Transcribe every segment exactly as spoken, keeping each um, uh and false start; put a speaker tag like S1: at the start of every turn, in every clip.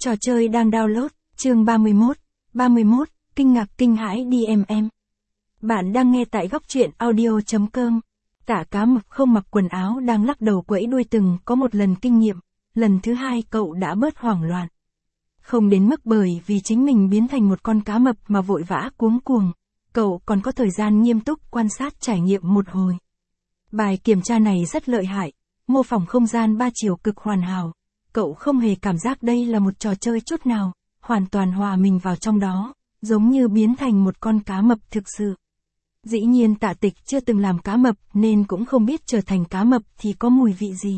S1: Trò chơi đang download, chương ba mươi mốt, ba mươi mốt, kinh ngạc kinh hãi đi em em. Bạn đang nghe tại góc truyện audio.com. Tả cá mập không mặc quần áo đang lắc đầu quẫy đuôi từng có một lần kinh nghiệm, lần thứ hai cậu đã bớt hoảng loạn. Không đến mức bởi vì chính mình biến thành một con cá mập mà vội vã cuống cuồng, cậu còn có thời gian nghiêm túc quan sát trải nghiệm một hồi. Bài kiểm tra này rất lợi hại, mô phỏng không gian ba chiều cực hoàn hảo. Cậu không hề cảm giác đây là một trò chơi chút nào, hoàn toàn hòa mình vào trong đó, giống như biến thành một con cá mập thực sự. Dĩ nhiên Tạ Tịch chưa từng làm cá mập nên cũng không biết trở thành cá mập thì có mùi vị gì.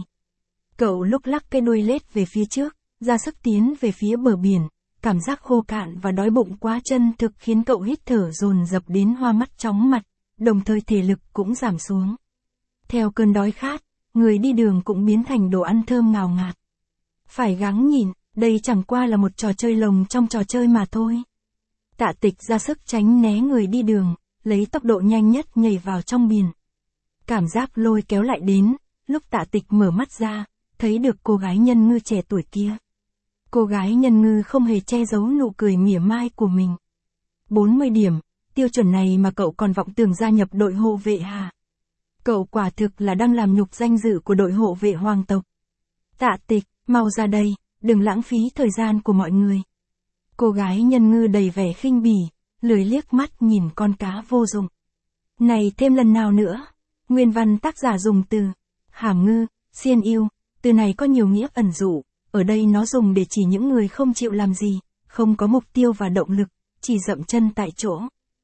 S1: Cậu lúc lắc cái đuôi lết về phía trước, ra sức tiến về phía bờ biển, cảm giác khô cạn và đói bụng quá chân thực khiến cậu hít thở dồn dập đến hoa mắt chóng mặt, đồng thời thể lực cũng giảm xuống. Theo cơn đói khát, người đi đường cũng biến thành đồ ăn thơm ngào ngạt. Phải gắng nhìn, đây chẳng qua là một trò chơi lồng trong trò chơi mà thôi. Tạ Tịch ra sức tránh né người đi đường, lấy tốc độ nhanh nhất nhảy vào trong biển. Cảm giác lôi kéo lại đến, lúc Tạ Tịch mở mắt ra, thấy được cô gái nhân ngư trẻ tuổi kia. Cô gái nhân ngư không hề che giấu nụ cười mỉa mai của mình. bốn mươi điểm, tiêu chuẩn này mà cậu còn vọng tưởng gia nhập đội hộ vệ hả? Cậu quả thực là đang làm nhục danh dự của đội hộ vệ hoàng tộc. Tạ Tịch, mau ra đây, đừng lãng phí thời gian của mọi người. Cô gái nhân ngư đầy vẻ khinh bỉ, lười liếc mắt nhìn con cá vô dụng. Này thêm lần nào nữa. Nguyên văn tác giả dùng từ hàm ngư, xiên yêu, từ này có nhiều nghĩa ẩn dụ, ở đây nó dùng để chỉ những người không chịu làm gì, không có mục tiêu và động lực, chỉ dậm chân tại chỗ.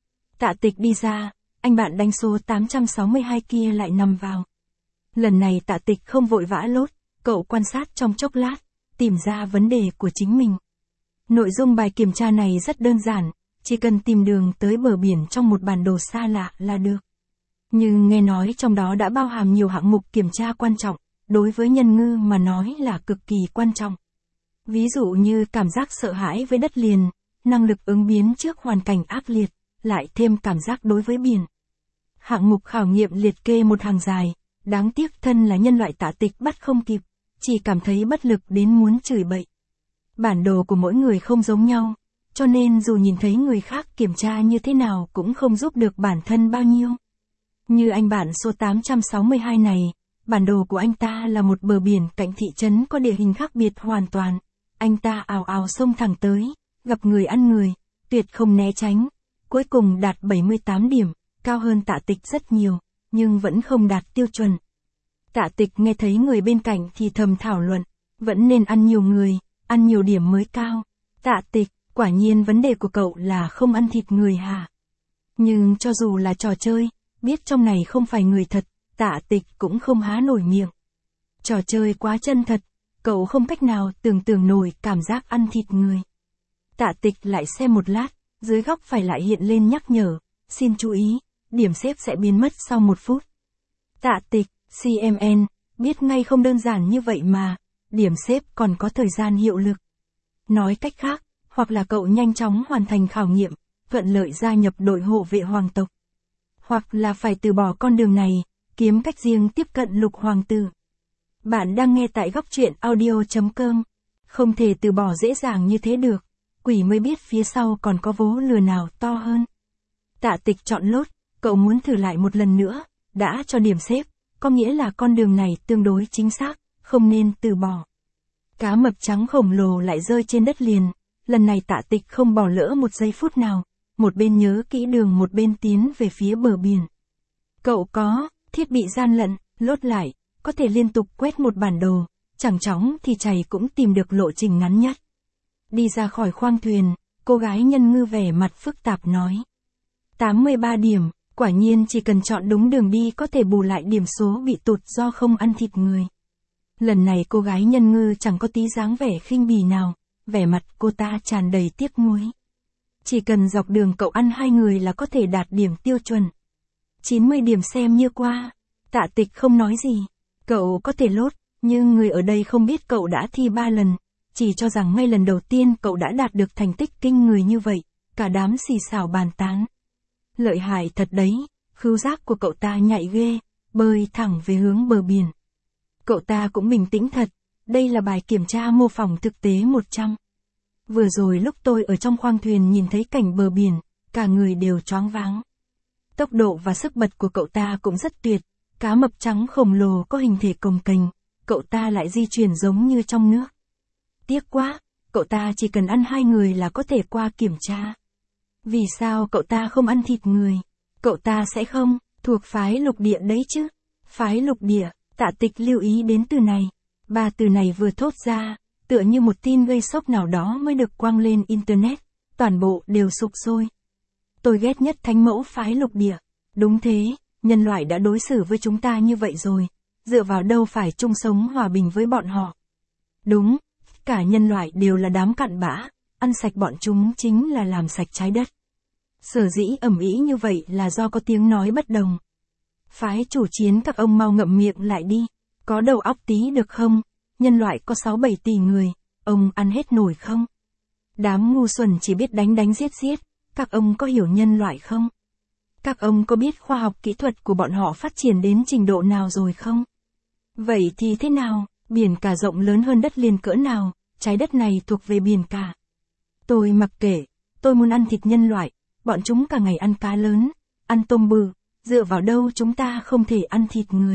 S1: Tạ Tịch đi ra, anh bạn đánh số tám trăm sáu mươi hai kia lại nằm vào. Lần này Tạ Tịch không vội vã lốt, cậu quan sát trong chốc lát, tìm ra vấn đề của chính mình. Nội dung bài kiểm tra này rất đơn giản, chỉ cần tìm đường tới bờ biển trong một bản đồ xa lạ là được. Nhưng nghe nói trong đó đã bao hàm nhiều hạng mục kiểm tra quan trọng, đối với nhân ngư mà nói là cực kỳ quan trọng. Ví dụ như cảm giác sợ hãi với đất liền, năng lực ứng biến trước hoàn cảnh ác liệt, lại thêm cảm giác đối với biển. Hạng mục khảo nghiệm liệt kê một hàng dài, đáng tiếc thân là nhân loại Tạ Tịch bắt không kịp, chỉ cảm thấy bất lực đến muốn chửi bậy. Bản đồ của mỗi người không giống nhau, cho nên dù nhìn thấy người khác kiểm tra như thế nào cũng không giúp được bản thân bao nhiêu. Như anh bạn số tám trăm sáu mươi hai này, bản đồ của anh ta là một bờ biển cạnh thị trấn có địa hình khác biệt hoàn toàn. Anh ta ào ào xông thẳng tới, gặp người ăn người, tuyệt không né tránh. Cuối cùng đạt bảy mươi tám điểm, cao hơn Tạ Tịch rất nhiều, nhưng vẫn không đạt tiêu chuẩn. Tạ Tịch nghe thấy người bên cạnh thì thầm thảo luận, vẫn nên ăn nhiều người, ăn nhiều điểm mới cao. Tạ Tịch, quả nhiên vấn đề của cậu là không ăn thịt người hả? Nhưng cho dù là trò chơi, biết trong này không phải người thật, Tạ Tịch cũng không há nổi miệng. Trò chơi quá chân thật, cậu không cách nào tưởng tượng nổi cảm giác ăn thịt người. Tạ Tịch lại xem một lát, dưới góc phải lại hiện lên nhắc nhở, xin chú ý, điểm xếp sẽ biến mất sau một phút. Tạ Tịch, xê em en, biết ngay không đơn giản như vậy mà, điểm xếp còn có thời gian hiệu lực. Nói cách khác, hoặc là cậu nhanh chóng hoàn thành khảo nghiệm, thuận lợi gia nhập đội hộ vệ hoàng tộc. Hoặc là phải từ bỏ con đường này, kiếm cách riêng tiếp cận lục hoàng tử. Bạn đang nghe tại góc truyện audio.com. Không thể từ bỏ dễ dàng như thế được, quỷ mới biết phía sau còn có vố lừa nào to hơn. Tạ Tịch chọn lốt, cậu muốn thử lại một lần nữa, đã cho điểm xếp, có nghĩa là con đường này tương đối chính xác, không nên từ bỏ. Cá mập trắng khổng lồ lại rơi trên đất liền, lần này Tạ Tịch không bỏ lỡ một giây phút nào, một bên nhớ kỹ đường một bên tiến về phía bờ biển. Cậu có thiết bị gian lận, lốt lại, có thể liên tục quét một bản đồ, chẳng chóng thì chày cũng tìm được lộ trình ngắn nhất. Đi ra khỏi khoang thuyền, cô gái nhân ngư vẻ mặt phức tạp nói. tám mươi ba điểm, quả nhiên chỉ cần chọn đúng đường đi có thể bù lại điểm số bị tụt do không ăn thịt người. Lần này cô gái nhân ngư chẳng có tí dáng vẻ khinh bỉ nào, vẻ mặt cô ta tràn đầy tiếc nuối. Chỉ cần dọc đường cậu ăn hai người là có thể đạt điểm tiêu chuẩn. chín mươi điểm xem như qua. Tạ Tịch không nói gì. Cậu có thể lốt, nhưng người ở đây không biết cậu đã thi ba lần, chỉ cho rằng ngay lần đầu tiên cậu đã đạt được thành tích kinh người như vậy, cả đám xì xào bàn tán. Lợi hại thật đấy, khứu giác của cậu ta nhạy ghê, bơi thẳng về hướng bờ biển. Cậu ta cũng bình tĩnh thật, đây là bài kiểm tra mô phỏng thực tế một trăm. Vừa rồi lúc tôi ở trong khoang thuyền nhìn thấy cảnh bờ biển, cả người đều choáng váng. Tốc độ và sức bật của cậu ta cũng rất tuyệt, cá mập trắng khổng lồ có hình thể cồng kềnh, cậu ta lại di chuyển giống như trong nước. Tiếc quá, cậu ta chỉ cần ăn hai người là có thể qua kiểm tra. Vì sao cậu ta không ăn thịt người? Cậu ta sẽ không, thuộc phái lục địa đấy chứ. Phái lục địa, Tạ Tịch lưu ý đến từ này. Ba từ này vừa thốt ra, tựa như một tin gây sốc nào đó mới được quăng lên Internet, toàn bộ đều sục sôi. Tôi ghét nhất thánh mẫu phái lục địa. Đúng thế, nhân loại đã đối xử với chúng ta như vậy rồi, dựa vào đâu phải chung sống hòa bình với bọn họ. Đúng, cả nhân loại đều là đám cặn bã, ăn sạch bọn chúng chính là làm sạch trái đất. Sở dĩ ầm ĩ như vậy là do có tiếng nói bất đồng. Phái chủ chiến các ông mau ngậm miệng lại đi, có đầu óc tí được không? Nhân loại có sáu bảy tỷ người, ông ăn hết nổi không? Đám ngu xuẩn chỉ biết đánh đánh giết giết, các ông có hiểu nhân loại không? Các ông có biết khoa học kỹ thuật của bọn họ phát triển đến trình độ nào rồi không? Vậy thì thế nào, biển cả rộng lớn hơn đất liền cỡ nào, trái đất này thuộc về biển cả. Tôi mặc kệ, tôi muốn ăn thịt nhân loại, bọn chúng cả ngày ăn cá lớn, ăn tôm bự, dựa vào đâu chúng ta không thể ăn thịt người.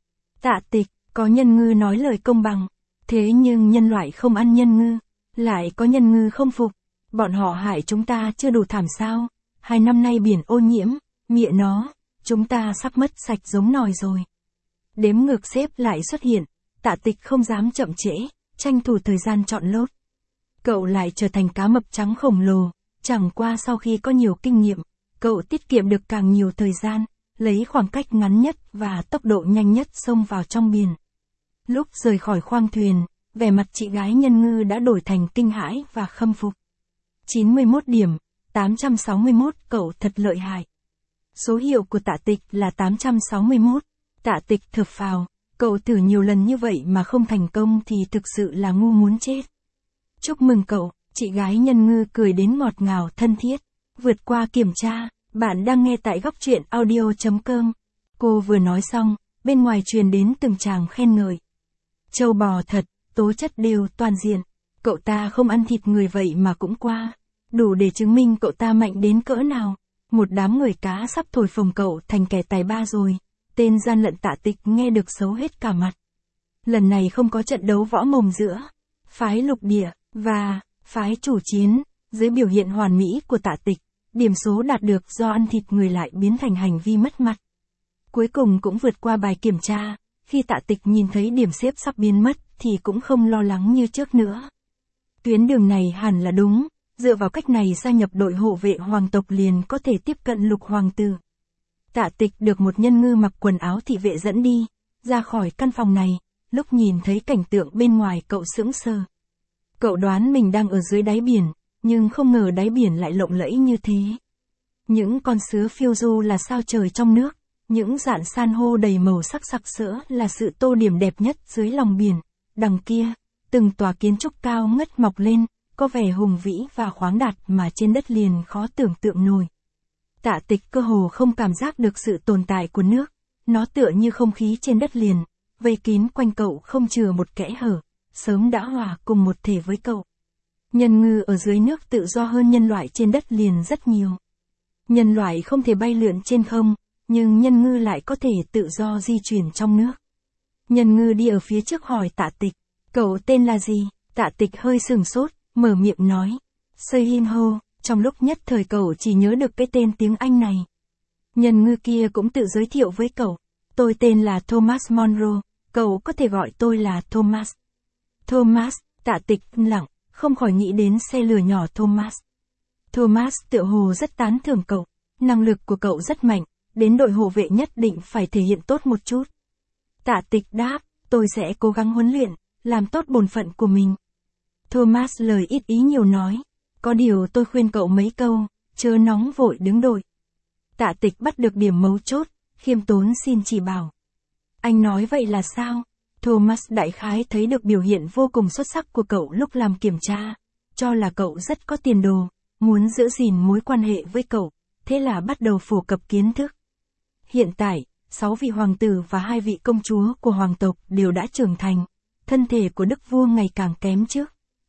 S1: Tạ Tịch, có nhân ngư nói lời công bằng, thế nhưng nhân loại không ăn nhân ngư, lại có nhân ngư không phục, bọn họ hại chúng ta chưa đủ thảm sao, hai năm nay biển ô nhiễm, mịa nó, chúng ta sắp mất sạch giống nòi rồi. Đếm ngược xếp lại xuất hiện, Tạ Tịch không dám chậm trễ, tranh thủ thời gian chọn lốt. Cậu lại trở thành cá mập trắng khổng lồ, chẳng qua sau khi có nhiều kinh nghiệm, cậu tiết kiệm được càng nhiều thời gian, lấy khoảng cách ngắn nhất và tốc độ nhanh nhất xông vào trong biển. Lúc rời khỏi khoang thuyền, vẻ mặt chị gái nhân ngư đã đổi thành kinh hãi và khâm phục. chín mươi mốt điểm, tám trăm sáu mươi mốt, cậu thật lợi hại. Số hiệu của Tạ Tịch là tám trăm sáu mươi mốt. Tạ Tịch thở phào, cậu thử nhiều lần như vậy mà không thành công thì thực sự là ngu muốn chết. Chúc mừng cậu, chị gái nhân ngư cười đến ngọt ngào thân thiết. Vượt qua kiểm tra, bạn đang nghe tại góc truyện audio chấm com. Cô vừa nói xong, bên ngoài truyền đến từng tràng khen ngợi. Châu bò thật, tố chất đều toàn diện. Cậu ta không ăn thịt người vậy mà cũng qua. Đủ để chứng minh cậu ta mạnh đến cỡ nào. Một đám người cá sắp thổi phồng cậu thành kẻ tài ba rồi. Tên gian lận Tạ Tịch nghe được xấu hết cả mặt. Lần này không có trận đấu võ mồm giữa phái lục địa và phái chủ chiến. Dưới biểu hiện hoàn mỹ của Tạ Tịch, điểm số đạt được do ăn thịt người lại biến thành hành vi mất mặt. Cuối cùng cũng vượt qua bài kiểm tra, khi Tạ Tịch nhìn thấy điểm xếp sắp biến mất thì cũng không lo lắng như trước nữa. Tuyến đường này hẳn là đúng, dựa vào cách này gia nhập đội hộ vệ hoàng tộc liền có thể tiếp cận lục hoàng tử. Tạ Tịch được một nhân ngư mặc quần áo thị vệ dẫn đi, ra khỏi căn phòng này, lúc nhìn thấy cảnh tượng bên ngoài cậu sững sờ. Cậu đoán mình đang ở dưới đáy biển, nhưng không ngờ đáy biển lại lộng lẫy như thế. Những con sứa phiêu du là sao trời trong nước, những rạn san hô đầy màu sắc sặc sỡ là sự tô điểm đẹp nhất dưới lòng biển. Đằng kia, từng tòa kiến trúc cao ngất mọc lên, có vẻ hùng vĩ và khoáng đạt mà trên đất liền khó tưởng tượng nổi. Tạ Tịch cơ hồ không cảm giác được sự tồn tại của nước, nó tựa như không khí trên đất liền, vây kín quanh cậu không chừa một kẽ hở, sớm đã hòa cùng một thể với cậu. Nhân ngư ở dưới nước tự do hơn nhân loại trên đất liền rất nhiều. Nhân loại không thể bay lượn trên không, nhưng nhân ngư lại có thể tự do di chuyển trong nước. Nhân ngư đi ở phía trước hỏi Tạ Tịch, cậu tên là gì? Tạ Tịch hơi sừng sốt, mở miệng nói, Sơi Hin Ho, trong lúc nhất thời cậu chỉ nhớ được cái tên tiếng Anh này. Nhân ngư kia cũng tự giới thiệu với cậu, tôi tên là Thomas Monroe, cậu có thể gọi tôi là Thomas. Thomas, Tạ Tịch lặng, không khỏi nghĩ đến xe lửa nhỏ Thomas. Thomas tựa hồ rất tán thưởng cậu, năng lực của cậu rất mạnh, đến đội hộ vệ nhất định phải thể hiện tốt một chút. Tạ Tịch đáp, tôi sẽ cố gắng huấn luyện, làm tốt bổn phận của mình. Thomas lời ít ý nhiều nói, có điều tôi khuyên cậu mấy câu, chớ nóng vội đứng đội. Tạ Tịch bắt được điểm mấu chốt, khiêm tốn xin chỉ bảo. Anh nói vậy là sao? Thomas đại khái thấy được biểu hiện vô cùng xuất sắc của cậu lúc làm kiểm tra, cho là cậu rất có tiền đồ, muốn giữ gìn mối quan hệ với cậu, thế là bắt đầu phổ cập kiến thức. Hiện tại, sáu vị hoàng tử và hai vị công chúa của hoàng tộc đều đã trưởng thành, thân thể của đức vua ngày càng kém trước,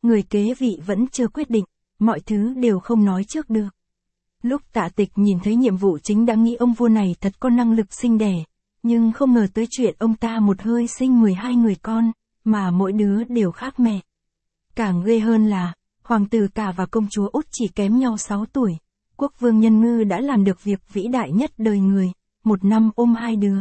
S1: người kế vị vẫn chưa quyết định, mọi thứ đều không nói trước được. Lúc Tạ Tịch nhìn thấy nhiệm vụ chính đã nghĩ ông vua này thật có năng lực sinh đẻ, nhưng không ngờ tới chuyện ông ta một hơi sinh mười hai người con, mà mỗi đứa đều khác mẹ. Càng ghê hơn là, hoàng tử cả và công chúa Út chỉ kém nhau sáu tuổi, quốc vương Nhân Ngư đã làm được việc vĩ đại nhất đời người, một năm ôm hai đứa.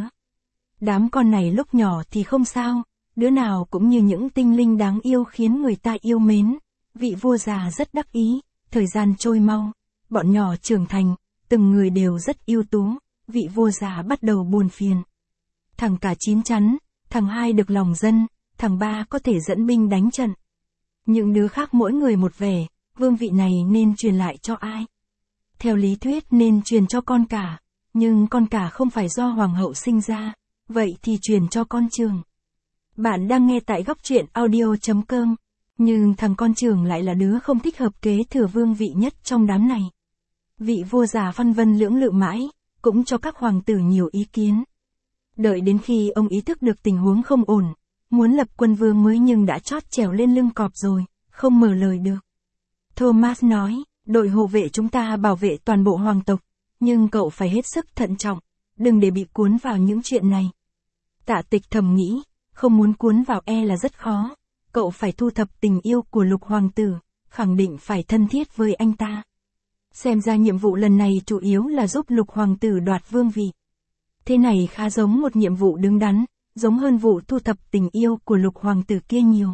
S1: Đám con này lúc nhỏ thì không sao, đứa nào cũng như những tinh linh đáng yêu khiến người ta yêu mến. Vị vua già rất đắc ý, thời gian trôi mau, bọn nhỏ trưởng thành, từng người đều rất ưu tú, vị vua già bắt đầu buồn phiền. Thằng cả chín chắn, thằng hai được lòng dân, thằng ba có thể dẫn binh đánh trận. Những đứa khác mỗi người một vẻ, vương vị này nên truyền lại cho ai? Theo lý thuyết nên truyền cho con cả, nhưng con cả không phải do hoàng hậu sinh ra, vậy thì truyền cho con trưởng. Bạn đang nghe tại góc truyện audio chấm com, nhưng thằng con trưởng lại là đứa không thích hợp kế thừa vương vị nhất trong đám này. Vị vua già phân vân lưỡng lự mãi, cũng cho các hoàng tử nhiều ý kiến. Đợi đến khi ông ý thức được tình huống không ổn, muốn lập quân vương mới nhưng đã chót trèo lên lưng cọp rồi, không mở lời được. Thomas nói, đội hộ vệ chúng ta bảo vệ toàn bộ hoàng tộc, nhưng cậu phải hết sức thận trọng, đừng để bị cuốn vào những chuyện này. Tạ Tịch thầm nghĩ, không muốn cuốn vào e là rất khó, cậu phải thu thập tình yêu của lục hoàng tử, khẳng định phải thân thiết với anh ta. Xem ra nhiệm vụ lần này chủ yếu là giúp lục hoàng tử đoạt vương vị. Thế này khá giống một nhiệm vụ đứng đắn, giống hơn vụ thu thập tình yêu của lục hoàng tử kia nhiều.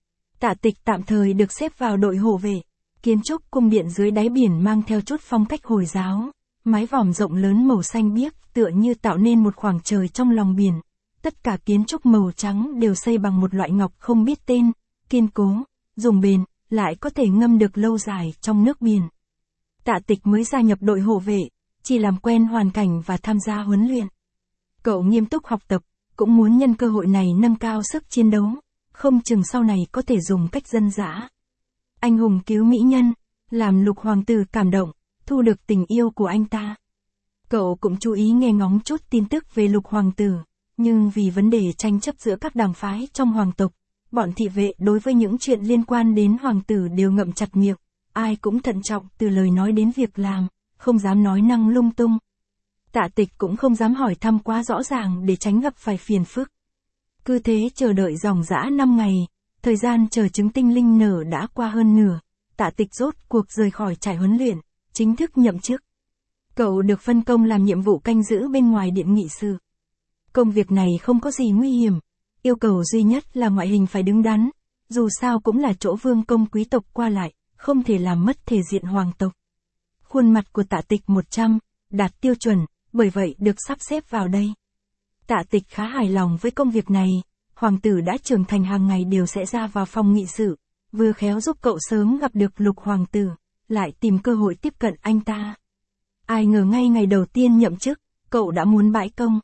S1: Tạ Tịch tạm thời được xếp vào đội hộ vệ. Kiến trúc cung điện dưới đáy biển mang theo chút phong cách Hồi giáo, mái vòm rộng lớn màu xanh biếc tựa như tạo nên một khoảng trời trong lòng biển. Tất cả kiến trúc màu trắng đều xây bằng một loại ngọc không biết tên, kiên cố, dùng bền, lại có thể ngâm được lâu dài trong nước biển. Tạ Tịch mới gia nhập đội hộ vệ, chỉ làm quen hoàn cảnh và tham gia huấn luyện. Cậu nghiêm túc học tập, cũng muốn nhân cơ hội này nâng cao sức chiến đấu, không chừng sau này có thể dùng cách dân dã. Anh hùng cứu mỹ nhân, làm lục hoàng tử cảm động, thu được tình yêu của anh ta. Cậu cũng chú ý nghe ngóng chút tin tức về lục hoàng tử, nhưng vì vấn đề tranh chấp giữa các đảng phái trong hoàng tộc, bọn thị vệ đối với những chuyện liên quan đến hoàng tử đều ngậm chặt miệng, ai cũng thận trọng từ lời nói đến việc làm, không dám nói năng lung tung. Tạ Tịch cũng không dám hỏi thăm quá rõ ràng để tránh gặp phải phiền phức. Cứ thế chờ đợi dòng dã năm ngày, thời gian chờ trứng tinh linh nở đã qua hơn nửa, Tạ Tịch rốt cuộc rời khỏi trại huấn luyện, chính thức nhậm chức. Cậu được phân công làm nhiệm vụ canh giữ bên ngoài điện nghị sự. Công việc này không có gì nguy hiểm, yêu cầu duy nhất là ngoại hình phải đứng đắn, dù sao cũng là chỗ vương công quý tộc qua lại, không thể làm mất thể diện hoàng tộc. Khuôn mặt của Tạ Tịch một trăm, đạt tiêu chuẩn, bởi vậy được sắp xếp vào đây. Tạ Tịch khá hài lòng với công việc này, hoàng tử đã trưởng thành hàng ngày đều sẽ ra vào phòng nghị sự, vừa khéo giúp cậu sớm gặp được lục hoàng tử, lại tìm cơ hội tiếp cận anh ta. Ai ngờ ngay ngày đầu tiên nhậm chức, cậu đã muốn bãi công.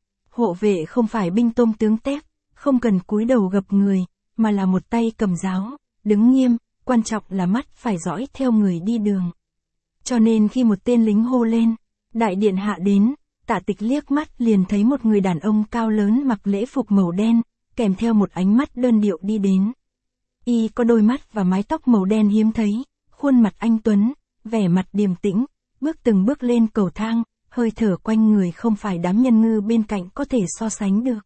S1: Hộ vệ không phải binh tôm tướng tép, không cần cúi đầu gập người, mà là một tay cầm giáo, đứng nghiêm, quan trọng là mắt phải dõi theo người đi đường. Cho nên khi một tên lính hô lên, đại điện hạ đến, Tạ Tịch liếc mắt liền thấy một người đàn ông cao lớn mặc lễ phục màu đen, kèm theo một ánh mắt đơn điệu đi đến. Y có đôi mắt và mái tóc màu đen hiếm thấy, khuôn mặt anh tuấn, vẻ mặt điềm tĩnh, bước từng bước lên cầu thang, hơi thở quanh người không phải đám nhân ngư bên cạnh có thể so sánh được.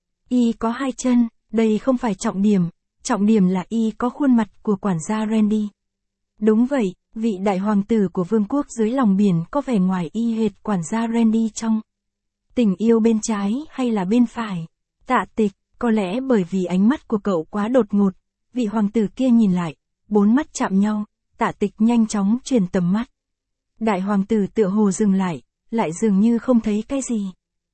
S1: Y có hai chân, đây không phải trọng điểm, trọng điểm là Y có khuôn mặt của quản gia Randy. Đúng vậy, vị đại hoàng tử của vương quốc dưới lòng biển có vẻ ngoài y hệt quản gia Randy trong Tình Yêu bên trái hay là bên phải. Tạ Tịch, có lẽ bởi vì ánh mắt của cậu quá đột ngột, vị hoàng tử kia nhìn lại, bốn mắt chạm nhau, Tạ Tịch nhanh chóng chuyển tầm mắt. Đại hoàng tử tựa hồ dừng lại, lại dường như không thấy cái gì.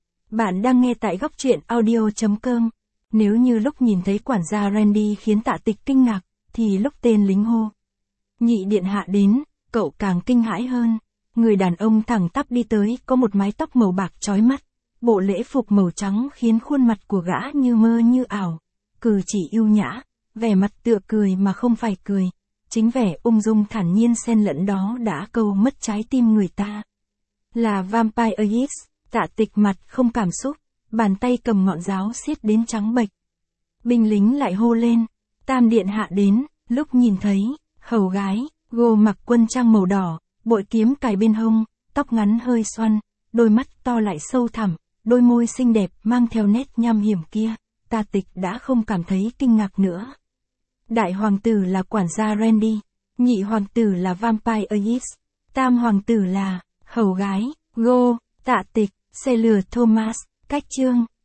S1: Bạn đang nghe tại góc truyện audio chấm com. Nếu như lúc nhìn thấy quản gia Randy khiến Tạ Tịch kinh ngạc, thì lúc tên lính hô nhị điện hạ đến, cậu càng kinh hãi hơn. Người đàn ông thẳng tắp đi tới có một mái tóc màu bạc chói mắt, bộ lễ phục màu trắng khiến khuôn mặt của gã như mơ như ảo, cử chỉ yêu nhã, vẻ mặt tựa cười mà không phải cười. Chính vẻ ung dung thản nhiên xen lẫn đó đã câu mất trái tim người ta. Là Vampire Aegis, Tạ Tịch mặt không cảm xúc, bàn tay cầm ngọn giáo xiết đến trắng bệch. Binh lính lại hô lên, tam điện hạ đến, Lúc nhìn thấy, hầu gái, Go mặc quân trang màu đỏ, bội kiếm cài bên hông, tóc ngắn hơi xoăn, đôi mắt to lại sâu thẳm, đôi môi xinh đẹp mang theo nét nham hiểm kia, Tạ Tịch đã không cảm thấy kinh ngạc nữa. Đại hoàng tử là quản gia Randy, nhị hoàng tử là Vampire Aegis, tam hoàng tử là hầu gái, Go, Tạ Tịch, xe lừa Thomas, cách chương.